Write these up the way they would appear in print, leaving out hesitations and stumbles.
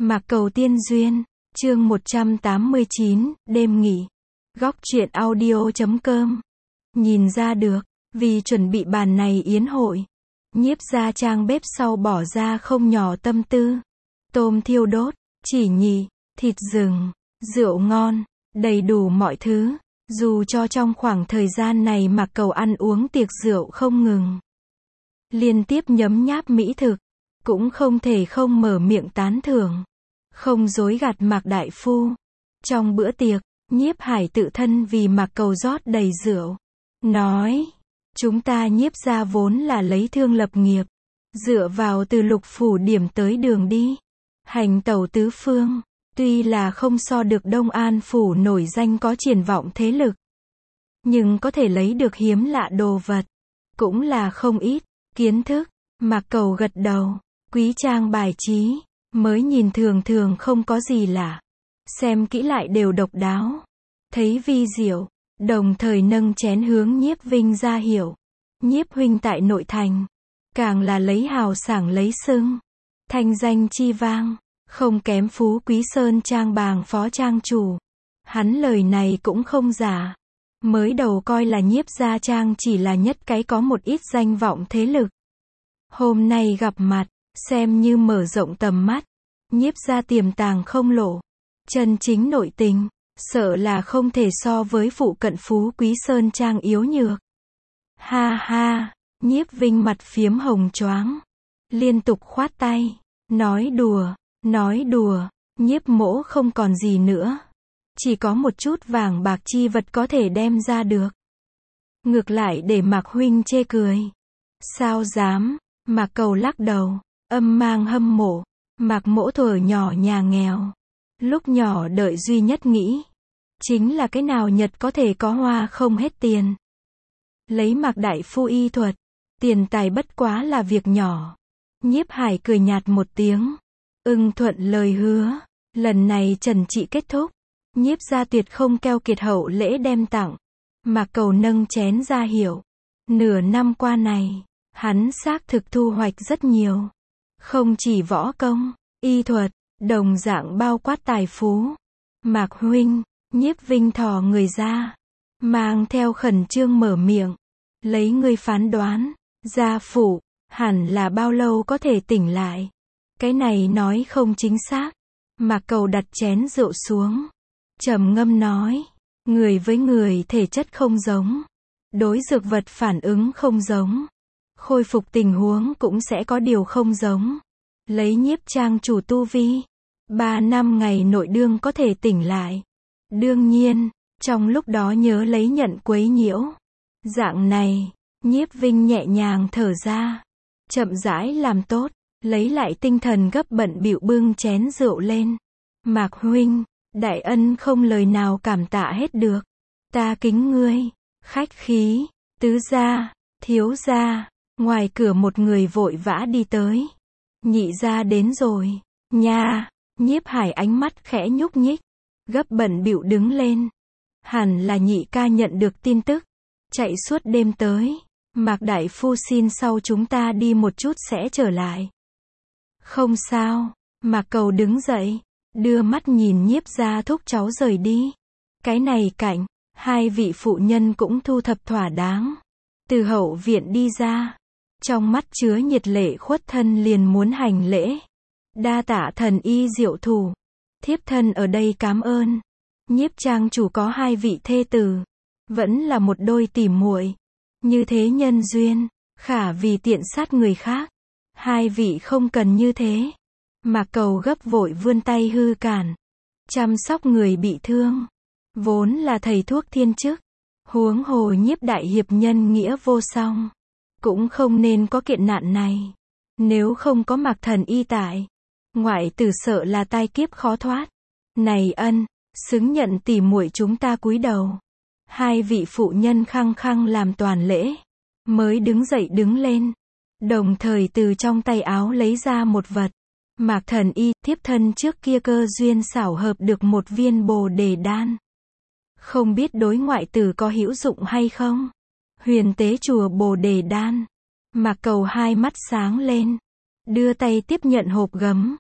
Mạc Cầu Tiên Duyên, chương 189, đêm nghỉ. Góc truyện audio.com. Nhìn ra được, vì chuẩn bị bàn này yến hội, Nhiếp gia trang bếp sau bỏ ra không nhỏ tâm tư. Tôm thiêu đốt, chỉ nhì, thịt rừng, rượu ngon, đầy đủ mọi thứ. Dù cho trong khoảng thời gian này Mạc Cầu ăn uống tiệc rượu không ngừng, liên tiếp nhấm nháp mỹ thực, cũng không thể không mở miệng tán thưởng, không dối gạt Mạc đại phu. Trong bữa tiệc, Nhiếp Hải tự thân vì Mạc Cầu rót đầy rượu, nói: chúng ta Nhiếp gia vốn là lấy thương lập nghiệp, dựa vào từ lục phủ điểm tới đường đi, hành tẩu tứ phương, tuy là không so được Đông An phủ nổi danh có triển vọng thế lực, nhưng có thể lấy được hiếm lạ đồ vật, cũng là không ít. Kiến thức, Mạc Cầu gật đầu. Quý trang bài trí, mới nhìn thường thường không có gì lạ, xem kỹ lại đều độc đáo, thấy vi diệu, đồng thời nâng chén hướng Nhiếp Vinh ra hiệu. Nhiếp huynh tại nội thành, càng là lấy hào sảng lấy xưng, thanh danh chi vang, không kém Phú Quý Sơn trang bàng phó trang chủ. Hắn lời này cũng không giả, mới đầu coi là Nhiếp gia trang chỉ là nhất cái có một ít danh vọng thế lực. Hôm nay gặp mặt, xem như mở rộng tầm mắt. Nhiếp gia tiềm tàng không lộ, chân chính nội tình, sợ là không thể so với phụ cận Phú Quý Sơn trang yếu nhược. Ha ha, Nhiếp Vinh mặt phiếm hồng choáng, liên tục khoát tay, nói đùa, Nhiếp mỗ không còn gì nữa, chỉ có một chút vàng bạc chi vật có thể đem ra được. Ngược lại để Mạc huynh chê cười. Sao dám? Mạc Cầu lắc đầu, âm mang hâm mộ. Mạc mỗ thuở nhỏ nhà nghèo, lúc nhỏ đợi duy nhất nghĩ chính là cái nào Nhật có thể có hoa không hết tiền. Lấy Mạc đại phu y thuật, tiền tài bất quá là việc nhỏ. Nhiếp Hải cười nhạt một tiếng, ưng thuận lời hứa. Lần này trần trị kết thúc, Nhiếp gia tuyệt không keo kiệt hậu lễ đem tặng. Mạc Cầu nâng chén ra hiệu. Nửa năm qua này, hắn xác thực thu hoạch rất nhiều. Không chỉ võ công, y thuật, đồng dạng bao quát tài phú. Mạc huynh, Nhiếp Vinh thò người ra, mang theo khẩn trương mở miệng. Lấy ngươi phán đoán, gia phụ, hẳn là bao lâu có thể tỉnh lại? Cái này nói không chính xác. Mạc Cầu đặt chén rượu xuống, trầm ngâm nói, người với người thể chất không giống, đối dược vật phản ứng không giống, khôi phục tình huống cũng sẽ có điều không giống. Lấy Nhiếp trang chủ tu vi, 3 năm ngày nội đương có thể tỉnh lại. Đương nhiên, trong lúc đó nhớ lấy nhận quấy nhiễu. Dạng này, Nhiếp Vinh nhẹ nhàng thở ra, chậm rãi làm tốt, lấy lại tinh thần gấp bận bịu bưng chén rượu lên. Mạc huynh, đại ân không lời nào cảm tạ hết được. Ta kính ngươi. Khách khí. Tứ gia, thiếu gia. Ngoài cửa một người vội vã đi tới. Nhị gia đến rồi. Nha. Nhiếp Hải ánh mắt khẽ nhúc nhích, gấp bận bịu đứng lên. Hẳn là nhị ca nhận được tin tức, chạy suốt đêm tới. Mạc đại phu xin sau chúng ta đi một chút sẽ trở lại. Không sao. Mạc Cầu đứng dậy, đưa mắt nhìn Nhiếp gia thúc cháu rời đi. Cái này cạnh, hai vị phụ nhân cũng thu thập thỏa đáng, từ hậu viện đi ra, trong mắt chứa nhiệt lệ khuất thân liền muốn hành lễ. Đa tạ thần y diệu thủ, thiếp thân ở đây cám ơn. Nhiếp trang chủ có hai vị thê tử, vẫn là một đôi tỉ muội, như thế nhân duyên, khả vì tiện sát người khác, hai vị không cần như thế. Mạc Cầu gấp vội vươn tay hư cản, chăm sóc người bị thương, vốn là thầy thuốc thiên chức, huống hồ Nhiếp đại hiệp nhân nghĩa vô song, cũng không nên có kiện nạn này. Nếu không có Mạc thần y tại, ngoại tử sợ là tai kiếp khó thoát. Này ân, xứng nhận tỉ muội chúng ta cúi đầu. Hai vị phụ nhân khăng khăng làm toàn lễ, mới đứng dậy đứng lên, đồng thời từ trong tay áo lấy ra một vật. Mạc thần y, thiếp thân trước kia cơ duyên xảo hợp được một viên Bồ đề đan, không biết đối ngoại tử có hữu dụng hay không? Huyền tế chùa Bồ đề đan. Mạc Cầu hai mắt sáng lên, đưa tay tiếp nhận hộp gấm,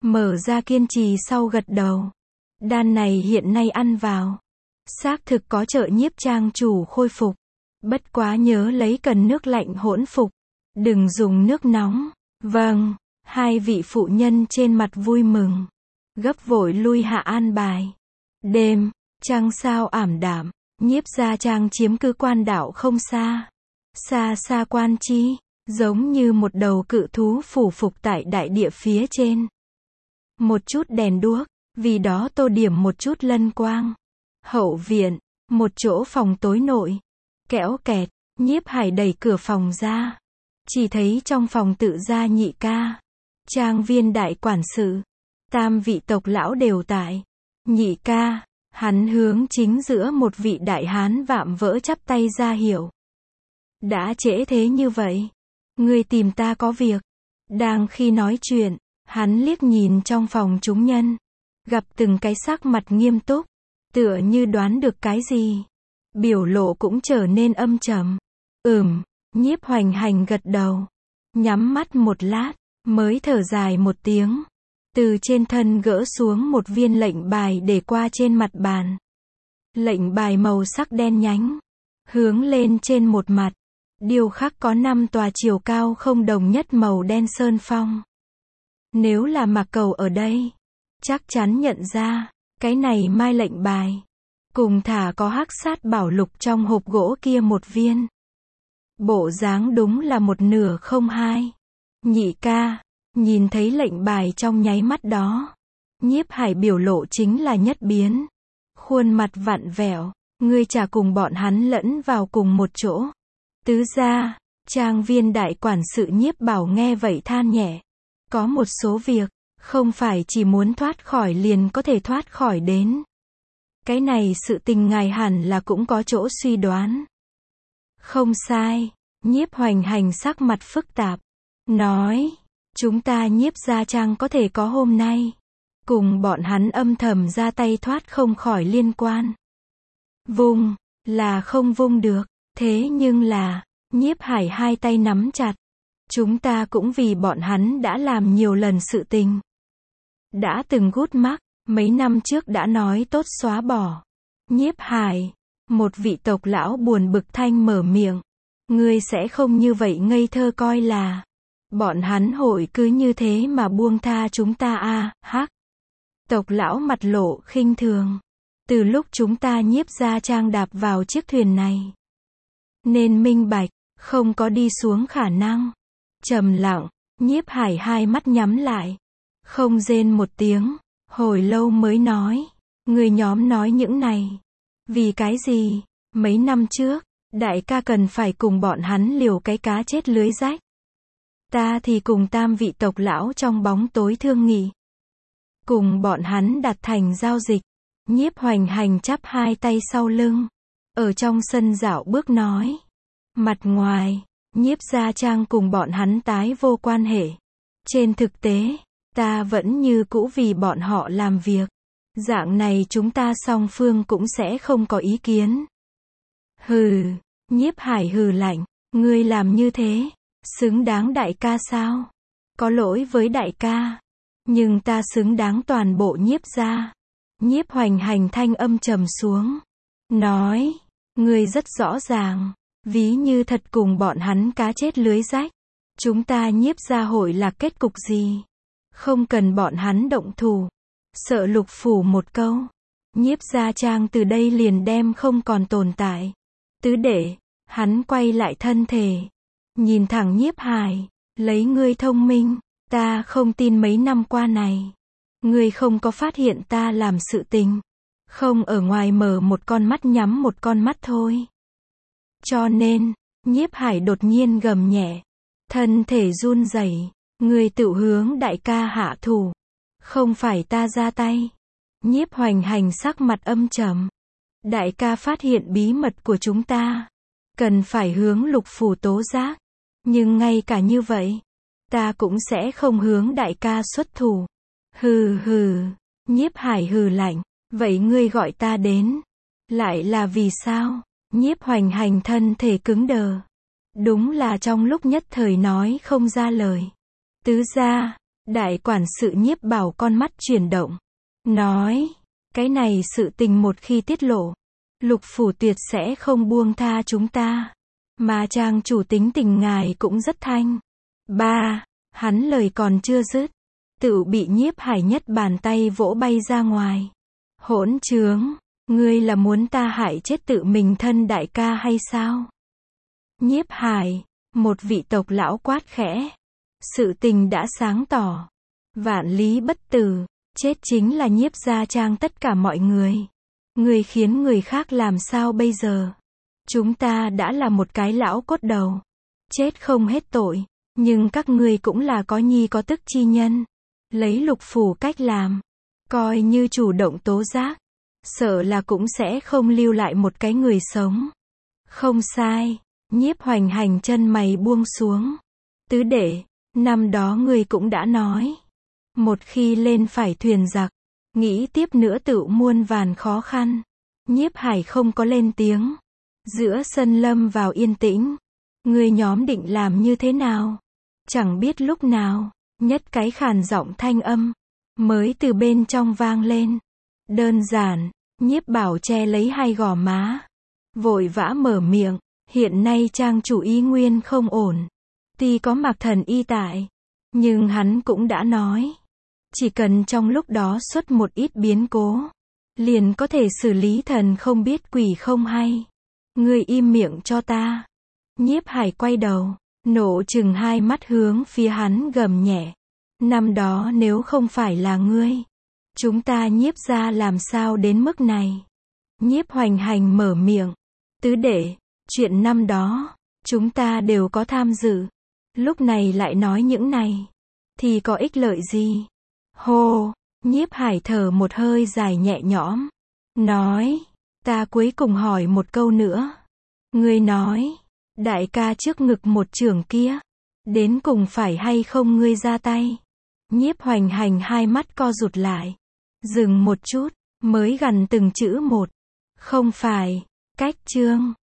Mở ra kiên trì sau gật đầu. Đan này hiện nay ăn vào. Xác thực có trợ nhiếp trang chủ khôi phục. Bất quá nhớ lấy cần nước lạnh hỗn phục. Đừng dùng nước nóng. Vâng. Hai vị phụ nhân trên mặt vui mừng. Gấp vội lui hạ an bài. Đêm, trăng sao ảm đạm. Nhiếp gia trang chiếm cứ quan đảo không xa. Xa xa quan chi. Giống như một đầu cự thú phủ phục tại đại địa phía trên. Một chút đèn đuốc. Vì đó tô điểm một chút lân quang. Hậu viện. Một chỗ phòng tối nội. Kẽo kẹt. Nhiếp Hải đẩy cửa phòng ra. Chỉ thấy trong phòng tự gia nhị ca. Trang viên đại quản sự. Tam vị tộc lão đều tại. Nhị ca. Hắn hướng chính giữa một vị đại hán vạm vỡ chắp tay ra hiệu. Đã trễ thế như vậy. Ngươi tìm ta có việc. Đang khi nói chuyện, hắn liếc nhìn trong phòng chúng nhân. Gặp từng cái sắc mặt nghiêm túc. Tựa như đoán được cái gì. Biểu lộ cũng trở nên âm trầm. Nhiếp Hoành Hành gật đầu. Nhắm mắt một lát, mới thở dài một tiếng. Từ trên thân gỡ xuống một viên lệnh bài để qua trên mặt bàn. Lệnh bài màu sắc đen nhánh. Hướng lên trên một mặt. Điêu khắc có 5 tòa chiều cao không đồng nhất màu đen sơn phong. Nếu là Mạc Cầu ở đây, chắc chắn nhận ra, cái này mai lệnh bài. Cùng thả có hắc sát bảo lục trong hộp gỗ kia một viên. Bộ dáng đúng là một nửa không hai. Nhị ca, nhìn thấy lệnh bài trong nháy mắt đó. Nhiếp Hải biểu lộ chính là nhất biến. Khuôn mặt vặn vẹo, ngươi chả cùng bọn hắn lẫn vào cùng một chỗ. Tứ gia, trang viên đại quản sự Nhiếp Bảo nghe vậy than nhẹ. Có một số việc, không phải chỉ muốn thoát khỏi liền có thể thoát khỏi đến. Cái này sự tình ngài hẳn là cũng có chỗ suy đoán. Không sai, Nhiếp Hoành Hành sắc mặt phức tạp. Nói, chúng ta Nhiếp gia trang có thể có hôm nay. Cùng bọn hắn âm thầm ra tay thoát không khỏi liên quan. Vung, là không vung được. Thế nhưng là, Nhiếp Hải hai tay nắm chặt. Chúng ta cũng vì bọn hắn đã làm nhiều lần sự tình. Đã từng gút mắc, mấy năm trước đã nói tốt xóa bỏ. Nhiếp Hải, một vị tộc lão buồn bực thanh mở miệng. Ngươi sẽ không như vậy ngây thơ coi là bọn hắn hội cứ như thế mà buông tha chúng ta à, hắc. Tộc lão mặt lộ khinh thường. Từ lúc chúng ta Nhiếp gia trang đạp vào chiếc thuyền này. Nên minh bạch, không có đi xuống khả năng. Trầm lặng, Nhiếp Hải hai mắt nhắm lại. Không rên một tiếng, hồi lâu mới nói. Người nhóm nói những này. Vì cái gì? Mấy năm trước, đại ca cần phải cùng bọn hắn liều cái cá chết lưới rách. Ta thì cùng tam vị tộc lão trong bóng tối thương nghị. Cùng bọn hắn đặt thành giao dịch. Nhiếp Hoành Hành chắp hai tay sau lưng. Ở trong sân dạo bước nói. Mặt ngoài, Nhiếp gia trang cùng bọn hắn tái vô quan hệ. Trên thực tế, ta vẫn như cũ vì bọn họ làm việc. Dạng này chúng ta song phương cũng sẽ không có ý kiến. Hừ, Nhiếp Hải hừ lạnh. Ngươi làm như thế, xứng đáng đại ca sao? Có lỗi với đại ca. Nhưng ta xứng đáng toàn bộ Nhiếp gia. Nhiếp Hoành Hành thanh âm trầm xuống. Nói, ngươi rất rõ ràng. Ví như thật cùng bọn hắn cá chết lưới rách. Chúng ta Nhiếp gia hội là kết cục gì? Không cần bọn hắn động thủ. Sợ Lục phủ một câu. Nhiếp gia trang từ đây liền đem không còn tồn tại. Tứ đệ, hắn quay lại thân thể. Nhìn thẳng Nhiếp Hải. Lấy ngươi thông minh. Ta không tin mấy năm qua này. Ngươi không có phát hiện ta làm sự tình. Không ở ngoài mở một con mắt nhắm một con mắt thôi. Cho nên, Nhiếp Hải đột nhiên gầm nhẹ. Thân thể run rẩy. Ngươi tự hướng đại ca hạ thủ. Không phải ta ra tay. Nhiếp Hoành Hành sắc mặt âm trầm. Đại ca phát hiện bí mật của chúng ta. Cần phải hướng Lục phủ tố giác. Nhưng ngay cả như vậy, ta cũng sẽ không hướng đại ca xuất thủ. Hừ hừ. Nhiếp Hải hừ lạnh. Vậy ngươi gọi ta đến. Lại là vì sao? Nhiếp Hoành Hành thân thể cứng đờ. Đúng là trong lúc nhất thời nói không ra lời. Tứ gia, Đại quản sự Nhiếp Bảo con mắt chuyển động. Nói, cái này sự tình một khi tiết lộ, Lục phủ tuyệt sẽ không buông tha chúng ta. Mà trang chủ tính tình ngài cũng rất thanh. Ba, hắn lời còn chưa dứt, tự bị Nhiếp Hải nhất bàn tay vỗ bay ra ngoài. Hỗn trướng, ngươi là muốn ta hại chết tự mình thân đại ca hay sao? Nhiếp Hải, một vị tộc lão quát khẽ. Sự tình đã sáng tỏ. Vạn lý bất tử, chết chính là Nhiếp gia trang tất cả mọi người. Người khiến người khác làm sao bây giờ? Chúng ta đã là một cái lão cốt đầu. Chết không hết tội. Nhưng các ngươi cũng là có nhi có tức chi nhân. Lấy Lục phủ cách làm. Coi như chủ động tố giác. Sợ là cũng sẽ không lưu lại một cái người sống. Không sai. Nhiếp Hoành Hành chân mày buông xuống. Tứ đệ, năm đó ngươi cũng đã nói. Một khi lên phải thuyền giặc, nghĩ tiếp nữa tự muôn vàn khó khăn. Nhiếp Hải không có lên tiếng. Giữa sân lâm vào yên tĩnh. Người nhóm định làm như thế nào? Chẳng biết lúc nào, nhất cái khàn giọng thanh âm, mới từ bên trong vang lên. Đơn giản, Nhiếp Bảo che lấy hai gò má. Vội vã mở miệng, hiện nay trang chủ ý nguyên không ổn. Tuy có Mạc Thần y tại, nhưng hắn cũng đã nói. Chỉ cần trong lúc đó xuất một ít biến cố, liền có thể xử lý thần không biết quỷ không hay. Ngươi im miệng cho ta. Nhiếp Hải quay đầu, nộ chừng hai mắt hướng phía hắn gầm nhẹ. Năm đó nếu không phải là ngươi, chúng ta Nhiếp gia làm sao đến mức này? Nhiếp Hoành Hành mở miệng. Tứ đệ, chuyện năm đó, chúng ta đều có tham dự. Lúc này lại nói những này, thì có ích lợi gì? Hô, Nhiếp Hải thở một hơi dài nhẹ nhõm. Nói, ta cuối cùng hỏi một câu nữa. Ngươi nói, đại ca trước ngực một chưởng kia, đến cùng phải hay không ngươi ra tay? Nhiếp Hoành Hành hai mắt co rụt lại. Dừng một chút, mới gằn từng chữ một. Không phải, cách chương.